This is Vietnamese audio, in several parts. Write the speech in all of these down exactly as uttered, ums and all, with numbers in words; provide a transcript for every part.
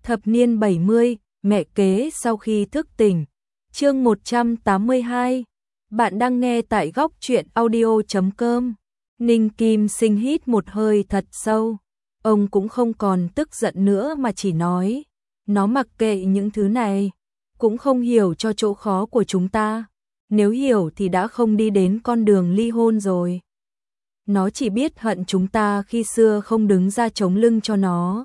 Thập niên bảy mươi, mẹ kế sau khi thức tỉnh. Chương một trăm tám mươi hai. Bạn đang nghe tại góc truyện audio chấm com. Ninh Kim Sinh hít một hơi thật sâu. Ông cũng không còn tức giận nữa mà chỉ nói, nó mặc kệ những thứ này, cũng không hiểu cho chỗ khó của chúng ta. Nếu hiểu thì đã không đi đến con đường ly hôn rồi. Nó chỉ biết hận chúng ta khi xưa không đứng ra chống lưng cho nó,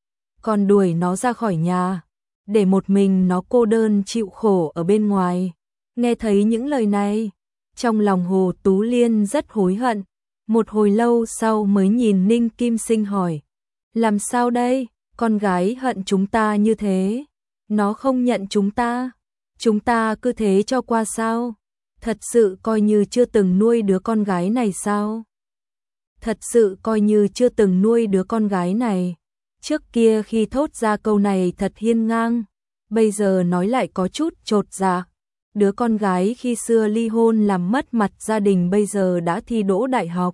còn đuổi nó ra khỏi nhà, để một mình nó cô đơn chịu khổ ở bên ngoài. Nghe thấy những lời này, trong lòng Hồ Tú Liên rất hối hận. Một hồi lâu sau mới nhìn Ninh Kim Sinh hỏi, làm sao đây, con gái hận chúng ta như thế, nó không nhận chúng ta, chúng ta cứ thế cho qua sao? Thật sự coi như chưa từng nuôi đứa con gái này sao? Thật sự coi như chưa từng nuôi đứa con gái này. Trước kia khi thốt ra câu này thật hiên ngang, bây giờ nói lại có chút chột dạ. Đứa con gái khi xưa ly hôn làm mất mặt gia đình bây giờ đã thi đỗ đại học.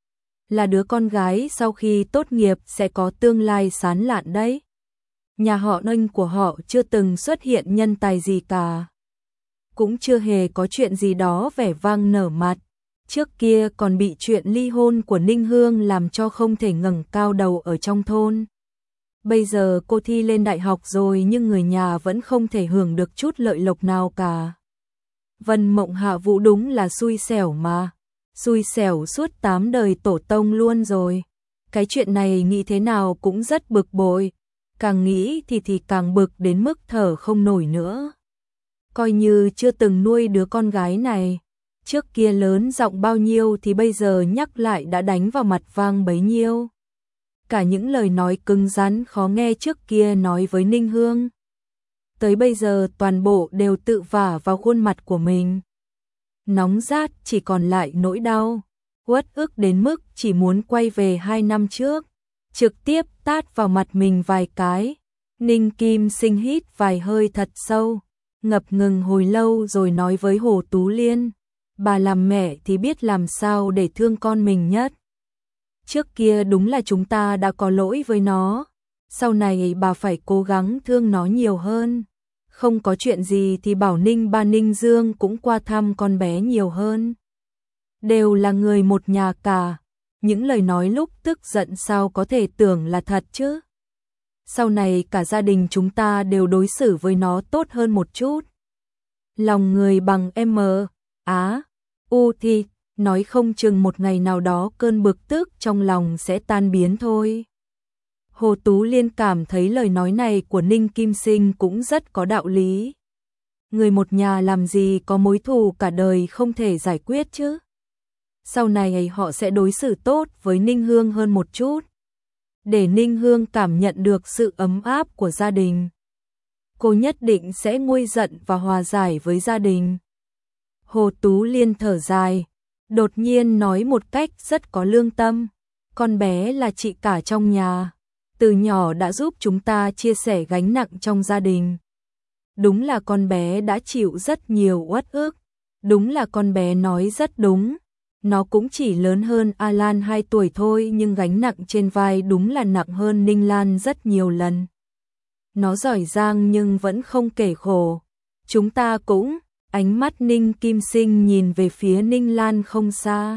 Là đứa con gái sau khi tốt nghiệp sẽ có tương lai sáng lạn đấy. Nhà họ Ninh của họ chưa từng xuất hiện nhân tài gì cả, cũng chưa hề có chuyện gì đó vẻ vang nở mặt. Trước kia còn bị chuyện ly hôn của Ninh Hương làm cho không thể ngẩng cao đầu ở trong thôn. Bây giờ cô thi lên đại học rồi nhưng người nhà vẫn không thể hưởng được chút lợi lộc nào cả. Vân Mộng Hạ Vũ đúng là xui xẻo mà. Xui xẻo suốt tám đời tổ tông luôn rồi. Cái chuyện này nghĩ thế nào cũng rất bực bội. Càng nghĩ thì thì càng bực đến mức thở không nổi nữa. Coi như chưa từng nuôi đứa con gái này. Trước kia lớn giọng bao nhiêu thì bây giờ nhắc lại đã đánh vào mặt vang bấy nhiêu. Cả những lời nói cứng rắn khó nghe trước kia nói với Ninh Hương, tới bây giờ toàn bộ đều tự vả vào khuôn mặt của mình. Nóng rát chỉ còn lại nỗi đau, uất ức đến mức chỉ muốn quay về hai năm trước, trực tiếp tát vào mặt mình vài cái. Ninh Kim Sinh hít vài hơi thật sâu, ngập ngừng hồi lâu rồi nói với Hồ Tú Liên, bà làm mẹ thì biết làm sao để thương con mình nhất. Trước kia đúng là chúng ta đã có lỗi với nó, sau này bà phải cố gắng thương nó nhiều hơn. Không có chuyện gì thì bảo Ninh ba Ninh Dương cũng qua thăm con bé nhiều hơn. Đều là người một nhà cả, những lời nói lúc tức giận sao có thể tưởng là thật chứ. Sau này cả gia đình chúng ta đều đối xử với nó tốt hơn một chút. Lòng người bằng M, Á, U thì nói không chừng một ngày nào đó cơn bực tức trong lòng sẽ tan biến thôi. Hồ Tú Liên cảm thấy lời nói này của Ninh Kim Sinh cũng rất có đạo lý. Người một nhà làm gì có mối thù cả đời không thể giải quyết chứ. Sau này họ sẽ đối xử tốt với Ninh Hương hơn một chút, để Ninh Hương cảm nhận được sự ấm áp của gia đình. Cô nhất định sẽ nguôi giận và hòa giải với gia đình. Hồ Tú Liên thở dài, đột nhiên nói một cách rất có lương tâm, con bé là chị cả trong nhà, từ nhỏ đã giúp chúng ta chia sẻ gánh nặng trong gia đình. Đúng là con bé đã chịu rất nhiều uất ức, đúng là con bé nói rất đúng. Nó cũng chỉ lớn hơn Alan hai tuổi thôi nhưng gánh nặng trên vai đúng là nặng hơn Ninh Lan rất nhiều lần. Nó giỏi giang nhưng vẫn không kể khổ. Chúng ta cũng, ánh mắt Ninh Kim Sinh nhìn về phía Ninh Lan không xa.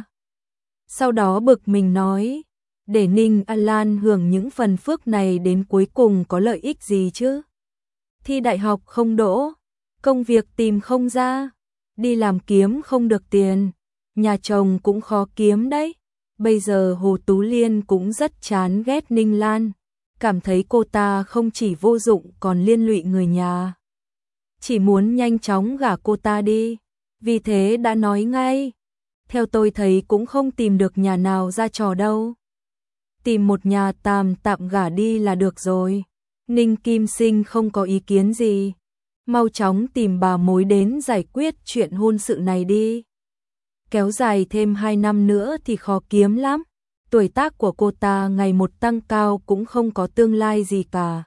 Sau đó bực mình nói, để Ninh Alan hưởng những phần phước này đến cuối cùng có lợi ích gì chứ? Thi đại học không đỗ, công việc tìm không ra, đi làm kiếm không được tiền, nhà chồng cũng khó kiếm đấy. Bây giờ Hồ Tú Liên cũng rất chán ghét Ninh Lan, cảm thấy cô ta không chỉ vô dụng còn liên lụy người nhà. Chỉ muốn nhanh chóng gả cô ta đi, vì thế đã nói ngay, theo tôi thấy cũng không tìm được nhà nào ra trò đâu. Tìm một nhà tạm tạm gả đi là được rồi. Ninh Kim Sinh không có ý kiến gì, mau chóng tìm bà mối đến giải quyết chuyện hôn sự này đi. Kéo dài thêm hai năm nữa thì khó kiếm lắm, tuổi tác của cô ta ngày một tăng cao cũng không có tương lai gì cả.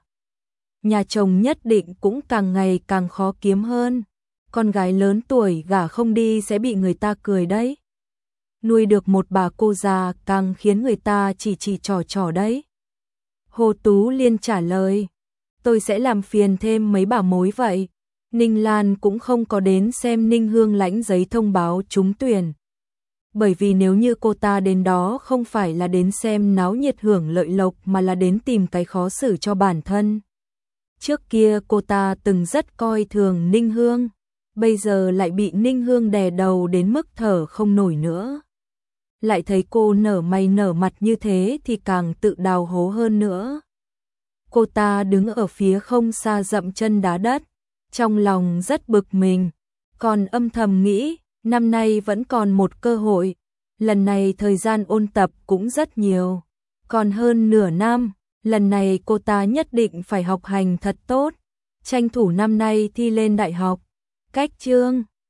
Nhà chồng nhất định cũng càng ngày càng khó kiếm hơn, con gái lớn tuổi gả không đi sẽ bị người ta cười đấy. Nuôi được một bà cô già càng khiến người ta chỉ chỉ trò trò đấy. Hồ Tú Liên trả lời, tôi sẽ làm phiền thêm mấy bảo mối vậy. Ninh Lan cũng không có đến xem Ninh Hương lãnh giấy thông báo trúng tuyển. Bởi vì nếu như cô ta đến đó không phải là đến xem náo nhiệt hưởng lợi lộc mà là đến tìm cái khó xử cho bản thân. Trước kia cô ta từng rất coi thường Ninh Hương, bây giờ lại bị Ninh Hương đè đầu đến mức thở không nổi nữa. Lại thấy cô nở mày nở mặt như thế thì càng tự đào hố hơn nữa. Cô ta đứng ở phía không xa dậm chân đá đất, trong lòng rất bực mình, còn âm thầm nghĩ, năm nay vẫn còn một cơ hội, lần này thời gian ôn tập cũng rất nhiều, còn hơn nửa năm, lần này cô ta nhất định phải học hành thật tốt, tranh thủ năm nay thi lên đại học. Cách chương